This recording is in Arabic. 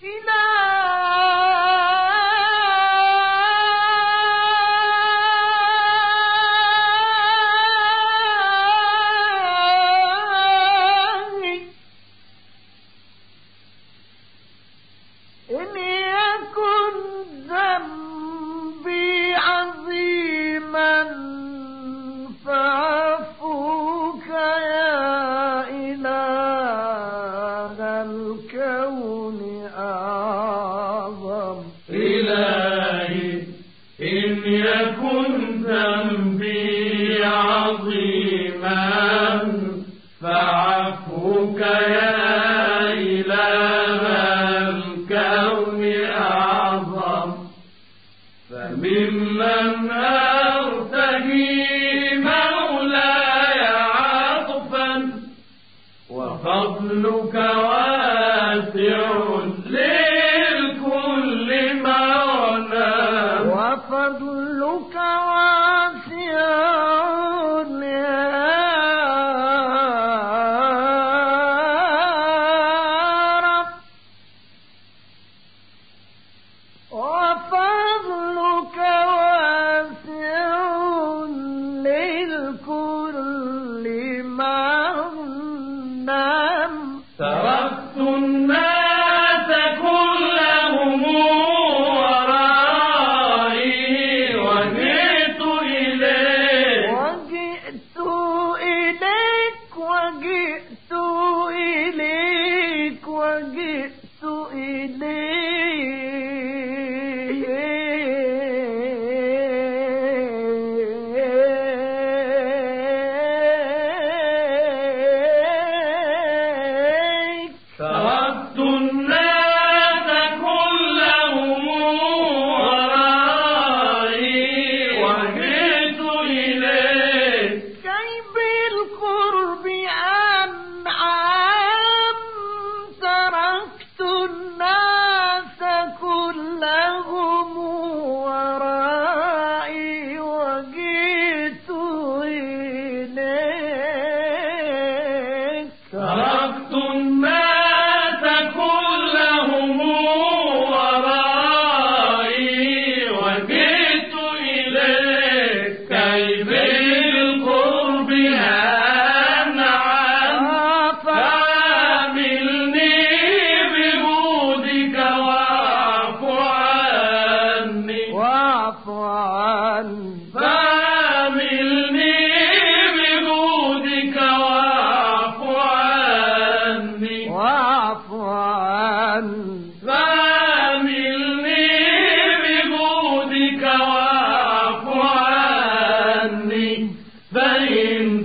فضلك واسع للكل معنى وفضلك واسع يا رب وفضلك واسع للكل معنى تركت الناس كلهم ورائي وجئت إليك وجئت إليك وجئت إليك تركت الناس كلهم ورائي وجئت إليك كي بالقرب أنعم تركت الناس كلهم ورائي وجئت إليك تركت الناس كلهم ورائي وجئت إليك كي بالقرب أنعم فعاملني بجودك واعف عني واعف عني فعاملني بجودك واعف عني واعف عني فعاملني بجودك واعف عني فإن